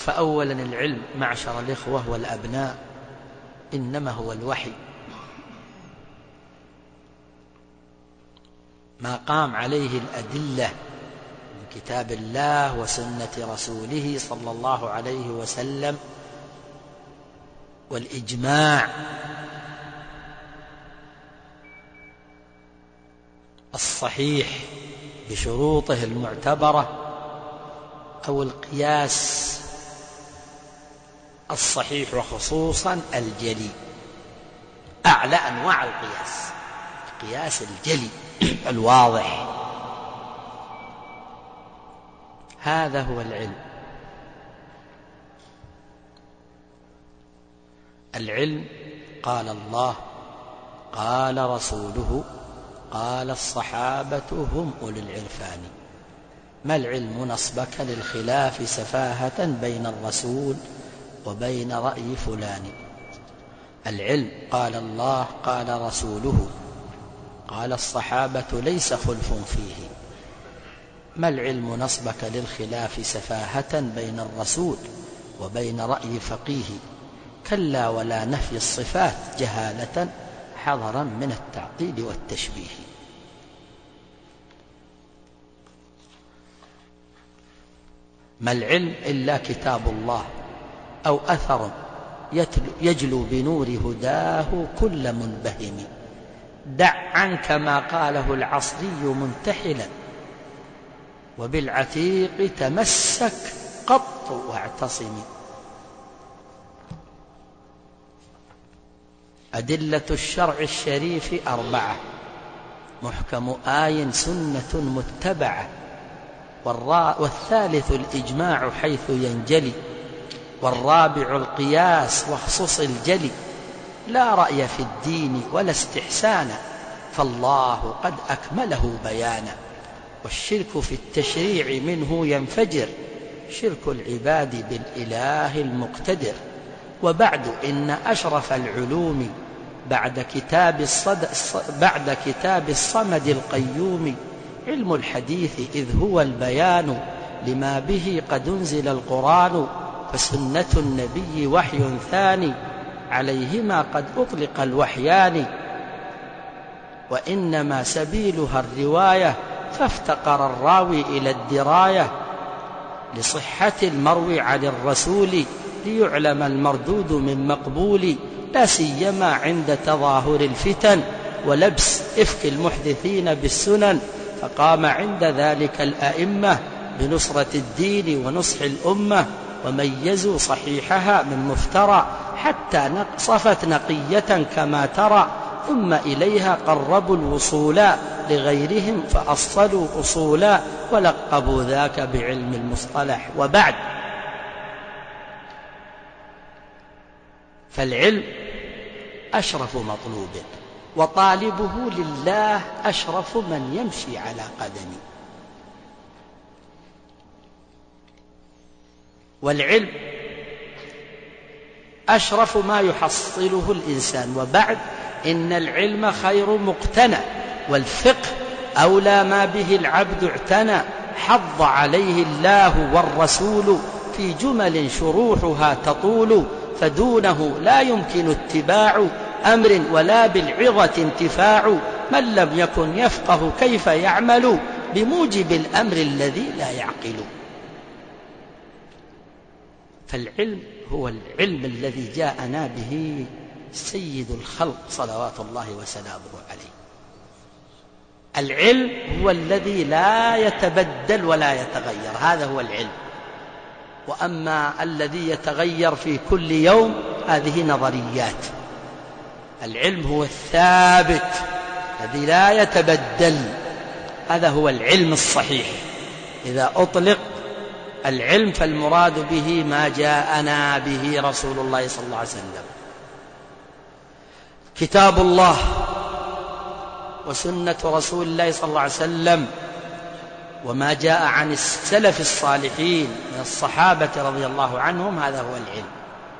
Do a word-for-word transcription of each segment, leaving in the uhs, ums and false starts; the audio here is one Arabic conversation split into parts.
فأولا العلم معشر الإخوة والأبناء إنما هو الوحي، ما قام عليه الأدلة من كتاب الله وسنة رسوله صلى الله عليه وسلم والإجماع الصحيح بشروطه المعتبرة، أو القياس الصحيح وخصوصا الجلي، أعلى أنواع القياس القياس الجلي الواضح. هذا هو العلم. العلم قال الله، قال رسوله، قال الصحابة هم أولي العرفان. ما العلم نصبك للخلاف سفاهة بين الرسول وبين رأي فلان. العلم قال الله، قال رسوله، قال الصحابة ليس خلف فيه. ما العلم نصبك للخلاف سفاهة بين الرسول وبين رأي فقيه. كلا ولا نفي الصفات جهالة حذرا من التعطيل والتشبيه. ما العلم إلا كتاب الله أو أثر يجلو بنور هداه كل منبهم. دع عنك ما قاله العصري منتحلا، وبالعتيق تمسك قط واعتصم. أدلة الشرع الشريف أربعة، محكم آي سنة متبعة، والثالث الإجماع حيث ينجلي، والرابع القياس واخصص الجلي. لا رأي في الدين ولا استحسانا، فالله قد أكمله بيانا. والشرك في التشريع منه ينفجر، شرك العباد بالإله المقتدر. وبعد إن أشرف العلوم بعد كتاب, الصد... بعد كتاب الصمد القيوم علم الحديث، إذ هو البيان لما به قد أنزل القرآن. فسنة النبي وحي ثاني، عليهما قد أطلق الوحيان. وإنما سبيلها الرواية، فافتقر الراوي إلى الدراية لصحة المروي عن الرسول، ليعلم المردود من مقبول. لا سيما عند تظاهر الفتن ولبس إفك المحدثين بالسنن، فقام عند ذلك الأئمة بنصرة الدين ونصح الأمة، وميزوا صحيحها من مفترى، حتى صفت نقية كما ترى. ثم إليها قربوا الوصولا لغيرهم، فأصلوا أصولا، ولقبوا ذاك بعلم المصطلح. وبعد، فالعلم أشرف مطلوب، وطالبه لله أشرف من يمشي على قدمه. والعلم أشرف ما يحصله الإنسان. وبعد، إن العلم خير مقتنى، والفقه أولى ما به العبد اعتنى. حض عليه الله والرسول في جمل شروحها تطول، فدونه لا يمكن اتباع أمر ولا بالعظة انتفاع. من لم يكن يفقه كيف يعمل بموجب الأمر الذي لا يعقل. فالعلم هو العلم الذي جاءنا به سيد الخلق صلوات الله وسلامه عليه. العلم هو الذي لا يتبدل ولا يتغير، هذا هو العلم. وأما الذي يتغير في كل يوم هذه نظريات. العلم هو الثابت الذي لا يتبدل، هذا هو العلم الصحيح. إذا أطلق العلم فالمراد به ما جاءنا به رسول الله صلى الله عليه وسلم، كتاب الله وسنة رسول الله صلى الله عليه وسلم، وما جاء عن السلف الصالحين من الصحابة رضي الله عنهم، هذا هو العلم.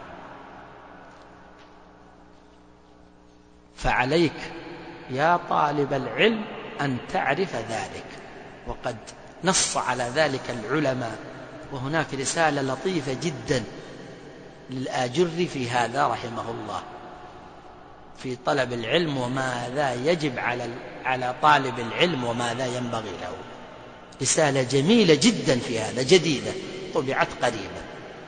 فعليك يا طالب العلم أن تعرف ذلك، وقد نص على ذلك العلماء وهناك رسالة لطيفة جدا للآجري في هذا رحمه الله في طلب العلم وماذا يجب على على طالب العلم وماذا ينبغي له. رسالة جميلة جدا في هذا، جديدة طبعت قريبا.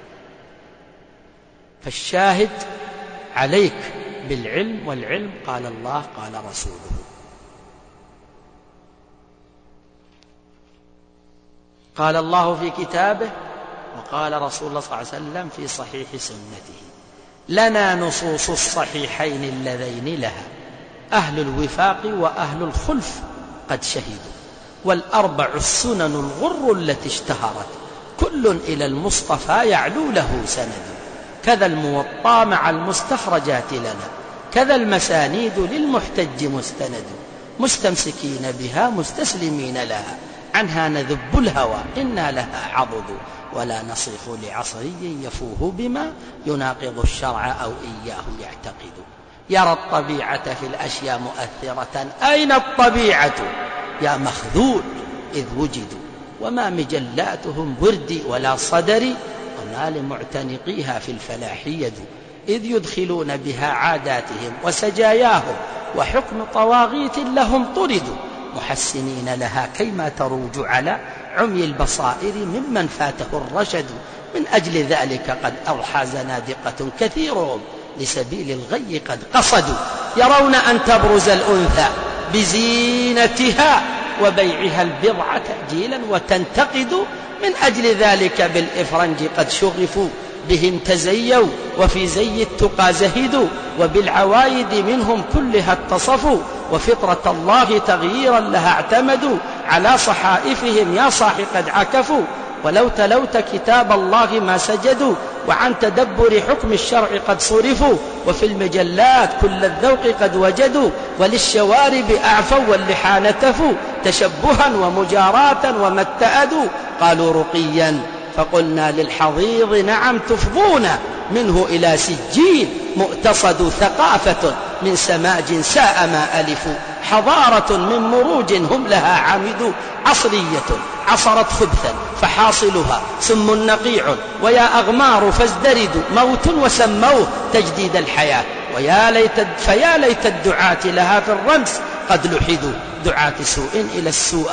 فالشاهد عليك بالعلم، والعلم قال الله قال رسوله. قال الله في كتابه، وقال رسول الله صلى الله عليه وسلم في صحيح سنته: لنا نصوص الصحيحين اللذين لها أهل الوفاق وأهل الخلف قد شهدوا، والأربع السنن الغر التي اشتهرت كل إلى المصطفى يعلو له سند، كذا الموطأ مع المستخرجات لنا، كذا المسانيد للمحتج مستند، مستمسكين بها مستسلمين لها، عنها نذب الهوى إنا لها عضد، ولا نصيح لعصري يفوه بما يناقض الشرع أو إياه يعتقد. يرى الطبيعة في الأشياء مؤثرة، أين الطبيعة يا مخذول إذ وجدوا، وما مجلاتهم وردي ولا صدري، وما لمعتنقيها في الفلاح يد، إذ يدخلون بها عاداتهم وسجاياهم، وحكم طواغيت لهم طردوا، محسنين لها كيما تروج على عمي البصائر ممن فاته الرشد. من أجل ذلك قد أضحى زنادقة كثيرهم لسبيل الغي قد قصدوا، يرون أن تبرز الأنثى بزينتها وبيعها البضع تأجيلا وتنتقد، من أجل ذلك بالإفرنج قد شغفوا بهم تزيوا، وفي زي التقى زهدوا، وبالعوايد منهم كلها اتصفوا، وفطرة الله تغييرا لها اعتمدوا، على صحائفهم يا صاح قد عكفوا، ولو تلوت كتاب الله ما سجدوا، وعن تدبر حكم الشرع قد صرفوا، وفي المجلات كل الذوق قد وجدوا، وللشوارب أعفوا واللحى نتفوا، تشبها ومجاراة وما اتأدوا، قالوا رقيا فقلنا للحضيض نعم تفضون، منه إلى سجين مؤتصد، ثقافة من سماج ساء ما ألفوا، حضارة من مروج هم لها عامدوا، عصرية عصرت خبثا فحاصلها سم نقيع، ويا أغمار فازدردوا موت وسموه تجديد الحياة، ويا ليت فيا ليت الدعاة لها في الرمس قد لحدوا، دعاة سوء إلى السوء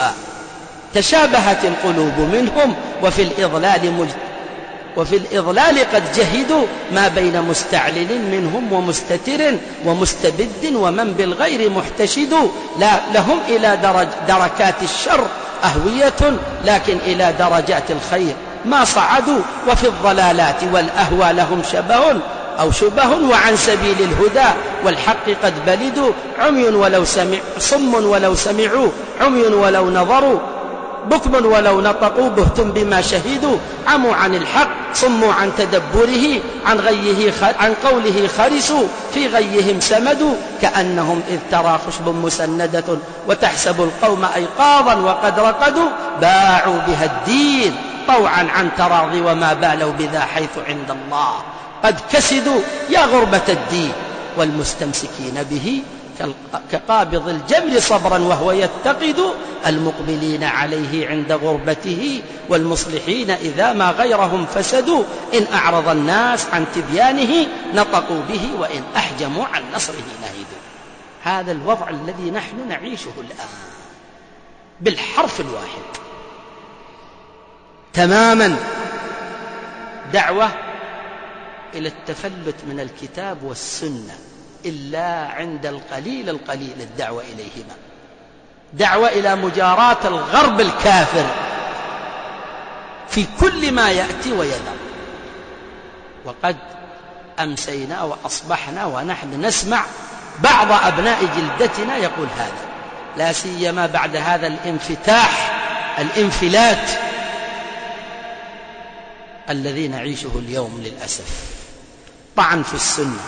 تشابهت القلوب منهم، وفي الإضلال مج... وفي الإضلال قد جهدوا، ما بين مستعلن منهم ومستتر ومستبد ومن بالغير محتشد، لا لهم إلى درج دركات الشر أهوية، لكن إلى درجات الخير ما صعدوا، وفي الضلالات والأهوى لهم شبه أو شبه، وعن سبيل الهدى والحق قد بلدوا، عمي ولو سمع صم ولو سمعوا، عمي ولو نظروا، بكم ولو نطقوا، بهتم بما شهدوا، عموا عن الحق صموا عن تدبره، عن غيه عن قوله خرسوا، في غيهم سمدوا، كأنهم إذ ترى خشب مسندة وتحسب القوم أيقاظا وقد رقدوا، باعوا بها الدين طوعا عن تراضي، وما بالوا بذا حيث عند الله قد كسدوا، يا غربة الدين والمستمسكين به كقابض الجمر صبرا وهو يتقد، المقبلين عليه عند غربته، والمصلحين إذا ما غيرهم فسدوا، إن أعرض الناس عن تبيانه نطقوا به، وإن أحجموا عن نصره نهدوا. هذا الوضع الذي نحن نعيشه الآن بالحرف الواحد تماما، دعوة إلى التفلت من الكتاب والسنة، إلا عند القليل القليل الدعوة إليهما، دعوة إلى مجاراة الغرب الكافر في كل ما يأتي ويذر. وقد أمسينا وأصبحنا ونحن نسمع بعض أبناء جلدتنا يقول هذا، لا سيما بعد هذا الانفتاح الانفلات الذي نعيشه اليوم للأسف، طعن في السنة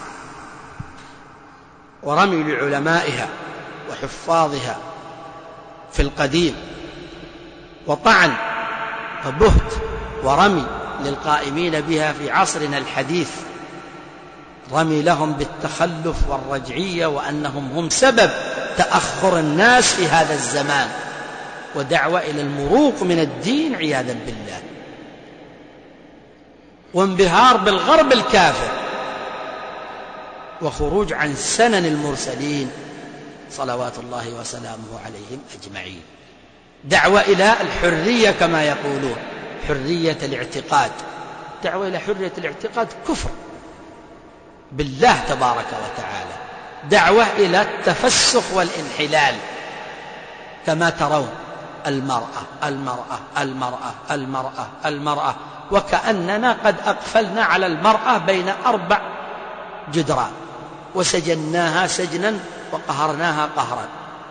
ورمي لعلمائها وحفاظها في القديم، وطعن وبهت ورمي للقائمين بها في عصرنا الحديث، رمي لهم بالتخلف والرجعية وأنهم هم سبب تأخر الناس في هذا الزمان، ودعوة إلى المروق من الدين عياذا بالله. وانبهار بالغرب الكافر وخروج عن سنن المرسلين صلوات الله وسلامه عليهم أجمعين. دعوة إلى الحرية كما يقولون، حرية الاعتقاد. دعوة إلى حرية الاعتقاد كفر بالله تبارك وتعالى، دعوة إلى التفسخ والانحلال كما ترون المرأة المرأة المرأة المرأة المرأة، وكأننا قد أقفلنا على المرأة بين أربع جدران وسجناها سجنا وقهرناها قهرا.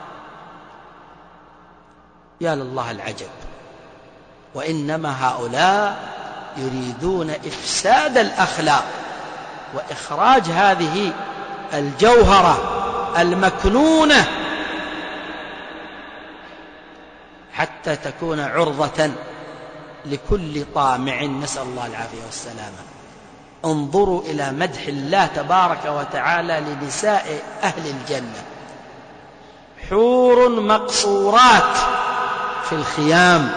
يا لله العجب. وإنما هؤلاء يريدون إفساد الأخلاق وإخراج هذه الجوهرة المكنونة حتى تكون عرضة لكل طامع، نسأل الله العافية والسلامة. انظروا إلى مدح الله تبارك وتعالى لنساء أهل الجنة: حور مقصورات في الخيام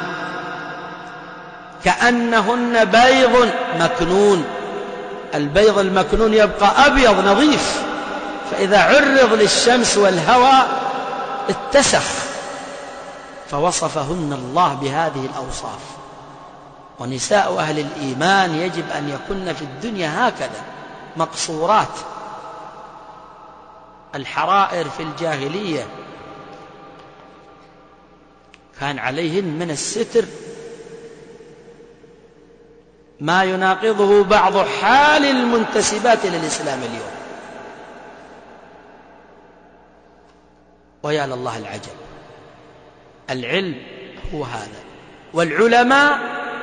كأنهن بيض مكنون. البيض المكنون يبقى أبيض نظيف، فإذا عرض للشمس والهواء اتسخ. فوصفهن الله بهذه الأوصاف. ونساء أهل الإيمان يجب أن يكن في الدنيا هكذا مقصورات. الحرائر في الجاهلية كان عليهن من الستر ما يناقضه بعض حال المنتسبات إلى الإسلام اليوم. ويا لله العجب. العلم هو هذا، والعلماء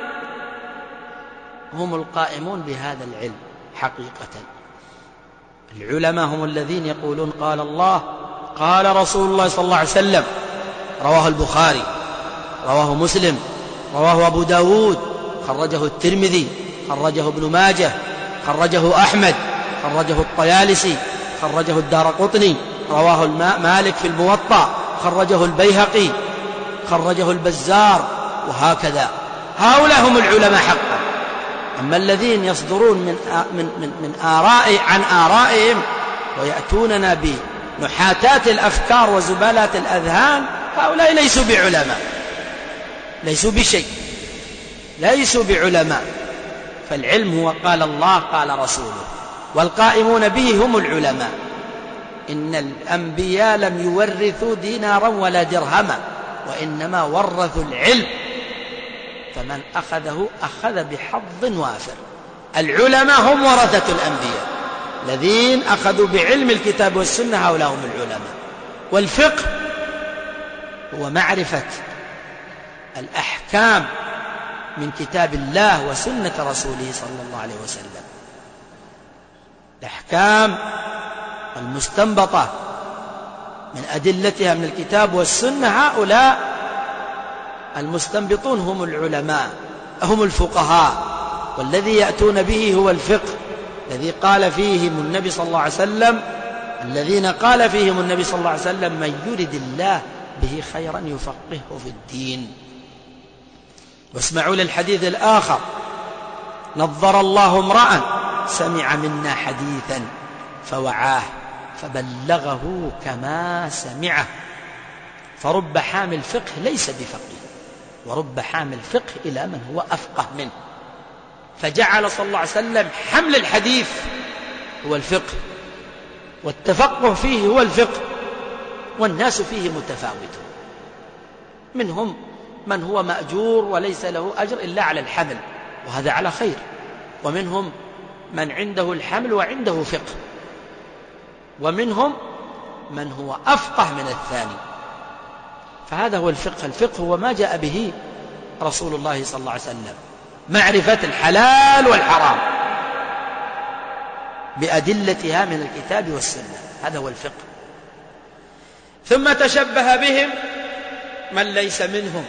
هم القائمون بهذا العلم حقيقة. العلماء هم الذين يقولون قال الله قال رسول الله صلى الله عليه وسلم. رواه البخاري، رواه مسلم، رواه أبو داود، خرجه الترمذي، خرجه ابن ماجه، خرجه أحمد، خرجه الطيالسي، خرجه الدارقطني، رواه مالك في الموطأ، خرجه البيهقي، خرجه البزار، وهكذا. هؤلاء هم العلماء حقا. أما الذين يصدرون من من من, من آراء عن آرائهم ويأتوننا بنحاتات الأفكار وزبالات الأذهان، هؤلاء ليسوا بعلماء، ليسوا بشيء، ليسوا بعلماء. فالعلم هو قال الله قال رسوله، والقائمون به هم العلماء. إن الأنبياء لم يورثوا دينارا ولا درهما، وإنما ورثوا العلم، فمن أخذه أخذ بحظ وافر. العلماء هم ورثة الأنبياء، الذين أخذوا بعلم الكتاب والسنة، هؤلاء هم العلماء. والفقه هو معرفة الأحكام من كتاب الله وسنة رسوله صلى الله عليه وسلم، الأحكام المستنبطة من أدلتها من الكتاب والسنة. هؤلاء المستنبطون هم العلماء، هم الفقهاء. والذي يأتون به هو الفقه الذي قال فيهم النبي صلى الله عليه وسلم، الذين قال فيهم النبي صلى الله عليه وسلم: من يرد الله به خيرا يفقهه في الدين. واسمعوا للحديث الآخر: نظر الله امرأ سمع منا حديثا فوعاه فبلغه كما سمعه. فرب حامل فقه ليس بفقيه، ورب حامل فقه إلى من هو أفقه منه. فجعل صلى الله عليه وسلم حمل الحديث هو الفقه، والتفقه فيه هو الفقه. والناس فيه متفاوتون، منهم من هو مأجور وليس له أجر إلا على الحمل، وهذا على خير، ومنهم من عنده الحمل وعنده فقه، ومنهم من هو أفقه من الثاني. فهذا هو الفقه. الفقه هو ما جاء به رسول الله صلى الله عليه وسلم، معرفة الحلال والحرام بأدلتها من الكتاب والسنة، هذا هو الفقه. ثم تشبه بهم من ليس منهم،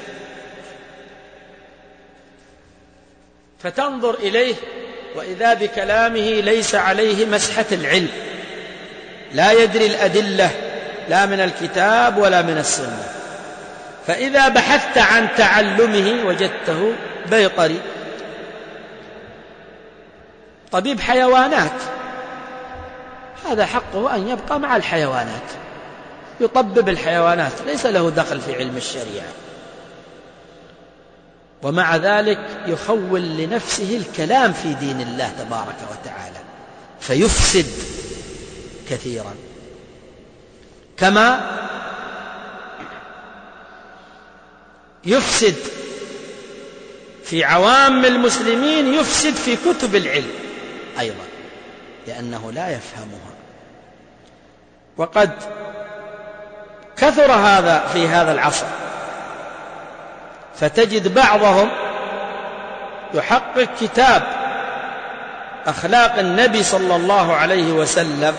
فتنظر إليه وإذا بكلامه ليس عليه مسحة العلم، لا يدري الأدلة لا من الكتاب ولا من السنة. فإذا بحثت عن تعلمه وجدته بيطري، طبيب حيوانات، هذا حقه أن يبقى مع الحيوانات، يطبب الحيوانات، ليس له دخل في علم الشريعة. ومع ذلك يخول لنفسه الكلام في دين الله تبارك وتعالى فيفسد كثيرا. كما يفسد في عوام المسلمين، يفسد في كتب العلم أيضا لأنه لا يفهمها. وقد كثر هذا في هذا العصر، فتجد بعضهم يحقق كتاب أخلاق النبي صلى الله عليه وسلم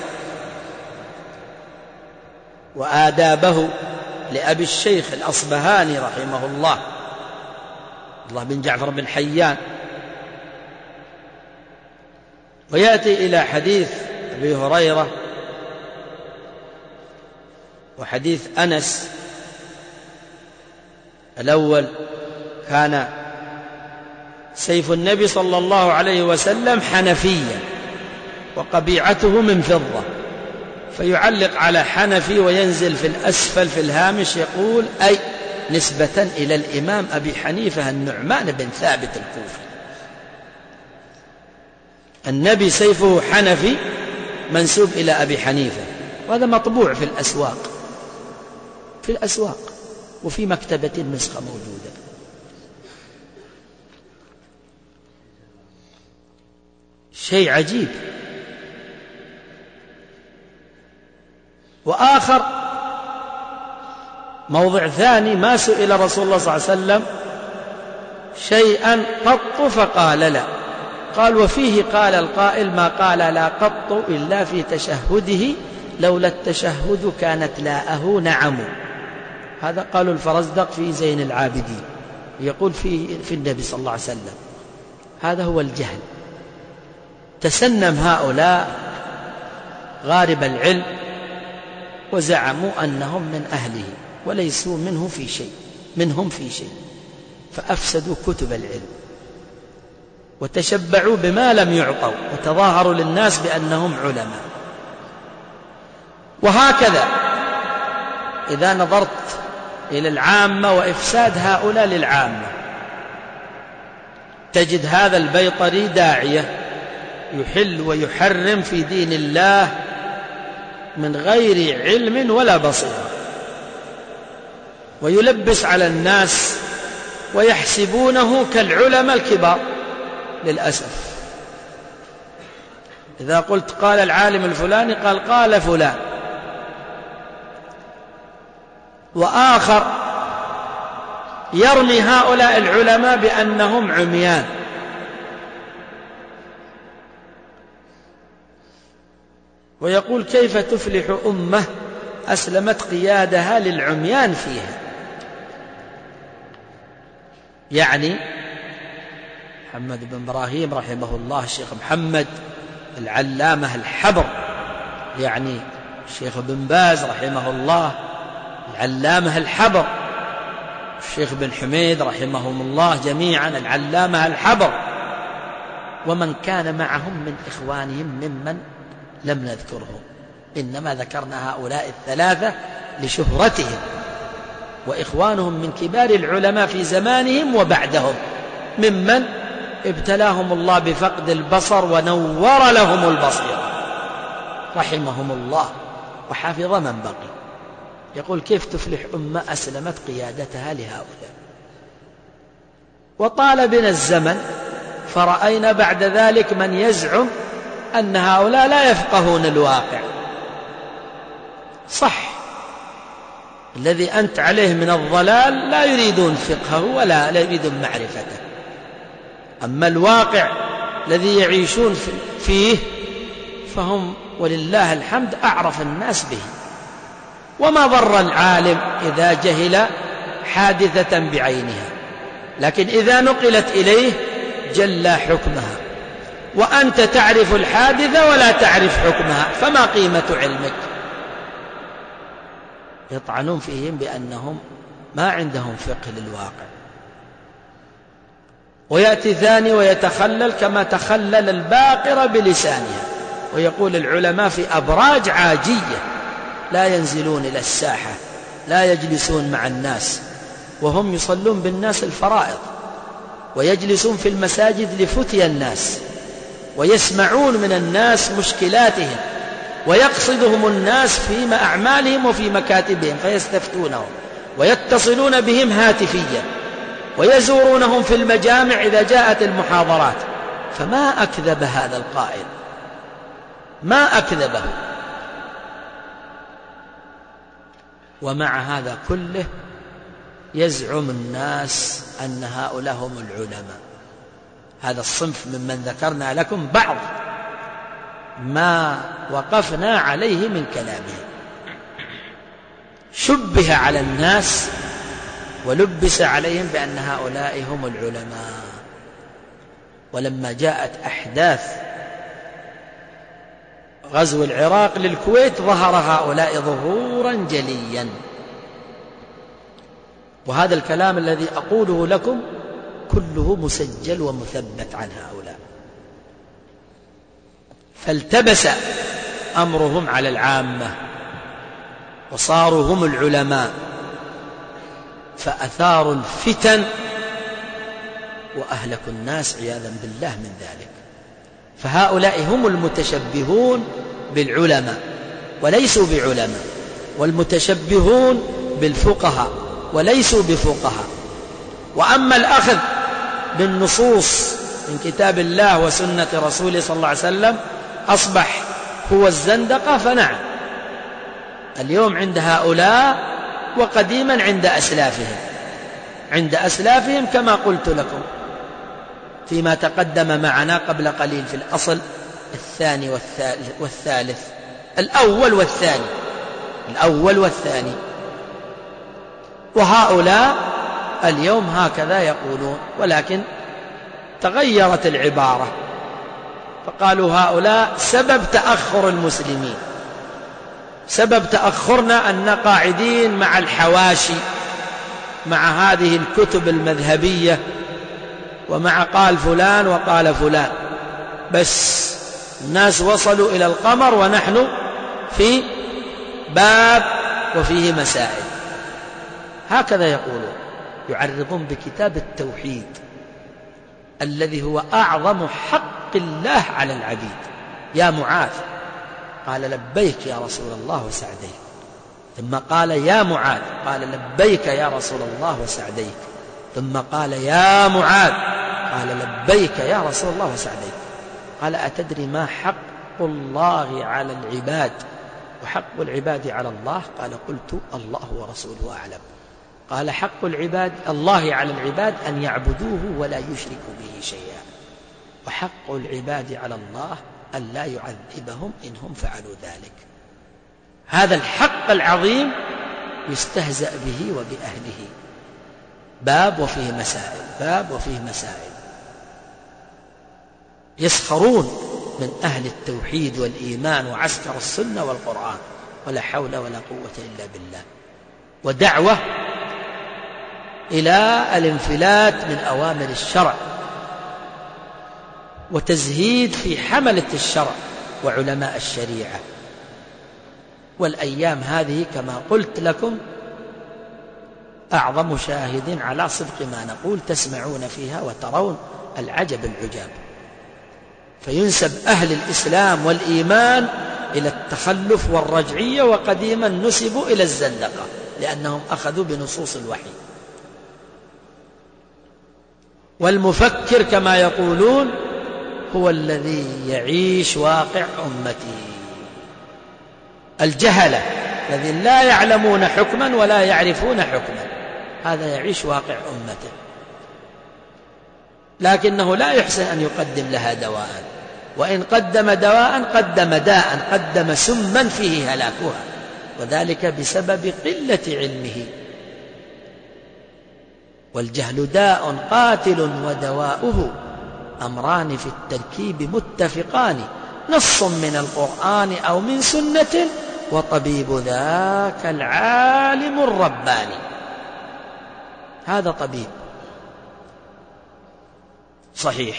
وآدابه لأبي الشيخ الأصبهاني رحمه الله، الله بن جعفر بن حيان، ويأتي إلى حديث أبي هريرة وحديث أنس. الأول كان سيف النبي صلى الله عليه وسلم حنفيا وقبيعته من فضة، فيعلق على حنفي وينزل في الأسفل في الهامش يقول أي نسبة إلى الإمام أبي حنيفة النعمان بن ثابت الكوفي. النبي سيفه حنفي منسوب إلى أبي حنيفة، وهذا مطبوع في الأسواق في الأسواق وفي مكتبة النسخة موجودة. شيء عجيب. وآخر موضع ثاني، ما سئل رسول الله صلى الله عليه وسلم شيئا قط فقال لا، قال وفيه قال القائل ما قال لا قط إلا في تشهده لولا التشهد كانت لاءه نعم. هذا قالوا الفرزدق في زين العابدين، يقول في, في النبي صلى الله عليه وسلم. هذا هو الجهل. تسنم هؤلاء غارب العلم وزعموا أنهم من أهله وليسوا منه في شيء منهم في شيء، فأفسدوا كتب العلم وتشبعوا بما لم يعطوا وتظاهروا للناس بأنهم علماء. وهكذا إذا نظرت إلى العامة وإفساد هؤلاء للعامة، تجد هذا البيطري داعية يحل ويحرم في دين الله من غير علم ولا بصيرة، ويلبس على الناس ويحسبونه كالعلماء الكبار. للأسف إذا قلت قال العالم الفلاني قال قال فلان. وآخر يرمي هؤلاء العلماء بأنهم عميان، ويقول كيف تفلح أمة أسلمت قيادها للعميان فيها. يعني محمد بن إبراهيم رحمه الله، الشيخ محمد العلامة الحبر، يعني الشيخ بن باز رحمه الله العلامة الحبر، الشيخ بن حميد رحمهم الله جميعا العلامة الحبر، ومن كان معهم من إخوانهم ممن لم نذكرهم، إنما ذكرنا هؤلاء الثلاثة لشهرتهم، وإخوانهم من كبار العلماء في زمانهم وبعدهم ممن ابتلاهم الله بفقد البصر ونور لهم البصيرة رحمهم الله وحفظ من بقي. يقول كيف تفلح أمة أسلمت قيادتها لهؤلاء. وطال بنا الزمن فرأينا بعد ذلك من يزعم أن هؤلاء لا يفقهون الواقع. صح، الذي أنت عليه من الضلال لا يريدون فقهه ولا لا يريدون معرفته، أما الواقع الذي يعيشون فيه فهم ولله الحمد أعرف الناس به. وما ضر العالم إذا جهل حادثة بعينها، لكن إذا نقلت إليه جل حكمها، وأنت تعرف الحادثة ولا تعرف حكمها، فما قيمة علمك؟ يطعنون فيهم بأنهم ما عندهم فقه للواقع. ويأتي ثاني ويتخلل كما تخلل الباقرة بلسانها. ويقول العلماء في أبراج عاجية لا ينزلون إلى الساحة، لا يجلسون مع الناس، وهم يصلون بالناس الفرائض، ويجلسون في المساجد لفتي الناس، ويسمعون من الناس مشكلاتهم، ويقصدهم الناس في أعمالهم وفي مكاتبهم فيستفتونهم، ويتصلون بهم هاتفيا، ويزورونهم في المجامع إذا جاءت المحاضرات. فما أكذب هذا القائل، ما أكذبه. ومع هذا كله يزعم الناس أن هؤلاء هم العلماء. هذا الصنف ممن ذكرنا لكم بعض ما وقفنا عليه من كلامه. شبه على الناس ولبس عليهم بأن هؤلاء هم العلماء. ولما جاءت أحداث غزو العراق للكويت ظهر هؤلاء ظهورا جليا. وهذا الكلام الذي أقوله لكم كله مسجل ومثبت عن هؤلاء. فالتبس أمرهم على العامة وصاروا هم العلماء، فأثاروا الفتن وأهلكوا الناس عياذا بالله من ذلك. فهؤلاء هم المتشبهون بالعلماء وليسوا بعلماء، والمتشبهون بالفقهاء وليسوا بفقهاء. وأما الأخذ بالنصوص من كتاب الله وسنة رسوله صلى الله عليه وسلم أصبح هو الزندقة. فنعم، اليوم عند هؤلاء وقديما عند أسلافهم، عند أسلافهم كما قلت لكم فيما تقدم معنا قبل قليل في الأصل الثاني والثالث, والثالث الأول والثاني الأول والثاني. وهؤلاء اليوم هكذا يقولون، ولكن تغيرت العبارة، فقالوا هؤلاء سبب تأخر المسلمين، سبب تأخرنا أن قاعدين مع الحواشي، مع هذه الكتب المذهبية، ومع قال فلان وقال فلان، بس الناس وصلوا إلى القمر ونحن في باب وفيه مسائل. هكذا يقولون، يعرضون بكتاب التوحيد الذي هو أعظم حق الله على العبيد. يا معاذ، قال لبيك يا رسول الله وسعديك. ثم قال يا معاذ، قال لبيك يا رسول الله وسعديك. ثم قال يا معاذ، قال لبيك يا رسول الله وسعديك. قال أتدري ما حق الله على العباد وحق العباد على الله؟ قال قلت الله ورسوله أعلم. قال حق العباد الله على العباد أن يعبدوه ولا يشركوا به شيئا، وحق العباد على الله أن لا يعذبهم إن هم فعلوا ذلك. هذا الحق العظيم يستهزأ به وبأهله. باب وفيه مسائل، باب وفيه مسائل. يسخرون من أهل التوحيد والإيمان وعسكر السنة والقرآن، ولا حول ولا قوة إلا بالله. ودعوة إلى الانفلات من أوامر الشرع، وتزهيد في حملة الشرع وعلماء الشريعة. والأيام هذه كما قلت لكم أعظم شاهد على صدق ما نقول، تسمعون فيها وترون العجب العجاب. فينسب أهل الإسلام والإيمان إلى التخلف والرجعية، وقديما نسبوا إلى الزندقة لأنهم أخذوا بنصوص الوحي. والمفكر كما يقولون هو الذي يعيش واقع أمته. الجهلة الذين لا يعلمون حكما ولا يعرفون حكما، هذا يعيش واقع أمته، لكنه لا يحسن أن يقدم لها دواء، وإن قدم دواء قدم داء، قدم سما فيه هلاكها، وذلك بسبب قلة علمه. والجهل داء قاتل ودواؤه أمران في التركيب متفقان، نص من القرآن أو من سنة، وطبيب ذاك العالم الرباني. هذا طبيب صحيح.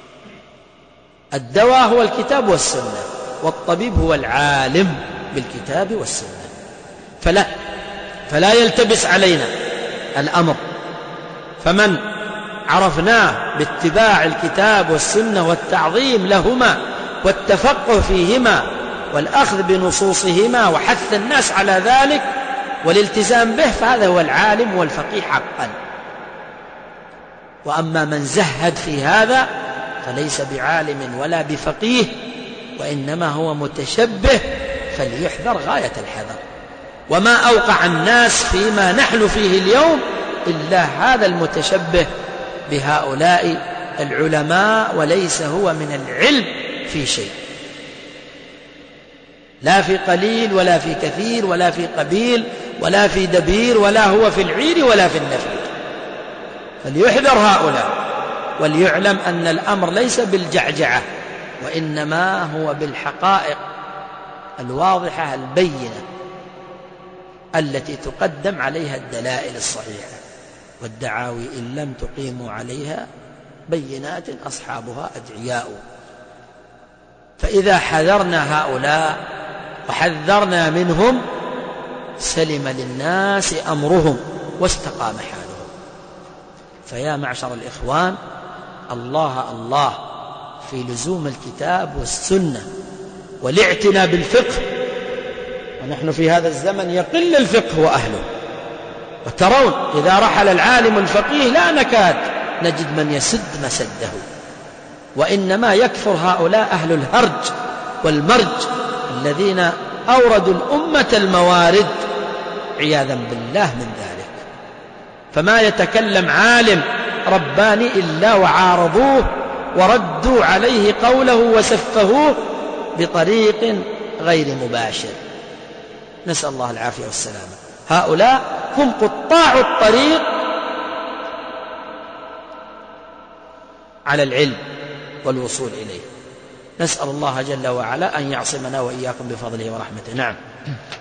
الدواء هو الكتاب والسنة، والطبيب هو العالم بالكتاب والسنة. فلا فلا يلتبس علينا الأمر، فمن عرفناه باتباع الكتاب والسنة والتعظيم لهما والتفقه فيهما والأخذ بنصوصهما وحث الناس على ذلك والالتزام به، فهذا هو العالم والفقيه حقا. وأما من زهد في هذا فليس بعالم ولا بفقيه، وإنما هو متشبه، فليحذر غاية الحذر. وما أوقع الناس فيما نحن فيه اليوم إلا هذا المتشبه بهؤلاء العلماء، وليس هو من العلم في شيء، لا في قليل ولا في كثير ولا في قبيل ولا في دبير ولا هو في العير ولا في النفير. فليحذر هؤلاء، وليعلم أن الأمر ليس بالجعجعة، وإنما هو بالحقائق الواضحة البينة التي تقدم عليها الدلائل الصحيحة. والدعاوي إن لم تقيموا عليها بينات أصحابها أدعياء. فإذا حذرنا هؤلاء وحذرنا منهم سلم للناس أمرهم واستقام حالهم. فيا معشر الإخوان، الله الله في لزوم الكتاب والسنة والاعتناء بالفقه. ونحن في هذا الزمن يقل الفقه وأهله، وترون إذا رحل العالم الفقيه لا نكاد نجد من يسد مسده، وإنما يكثر هؤلاء أهل الهرج والمرج الذين أوردوا الأمة الموارد عياذا بالله من ذلك. فما يتكلم عالم رباني إلا وعارضوه وردوا عليه قوله وسفهوه بطريق غير مباشر، نسأل الله العافية والسلامة. هؤلاء هم قطاع الطريق على العلم والوصول إليه. نسأل الله جل وعلا أن يعصمنا وإياكم بفضله ورحمته. نعم.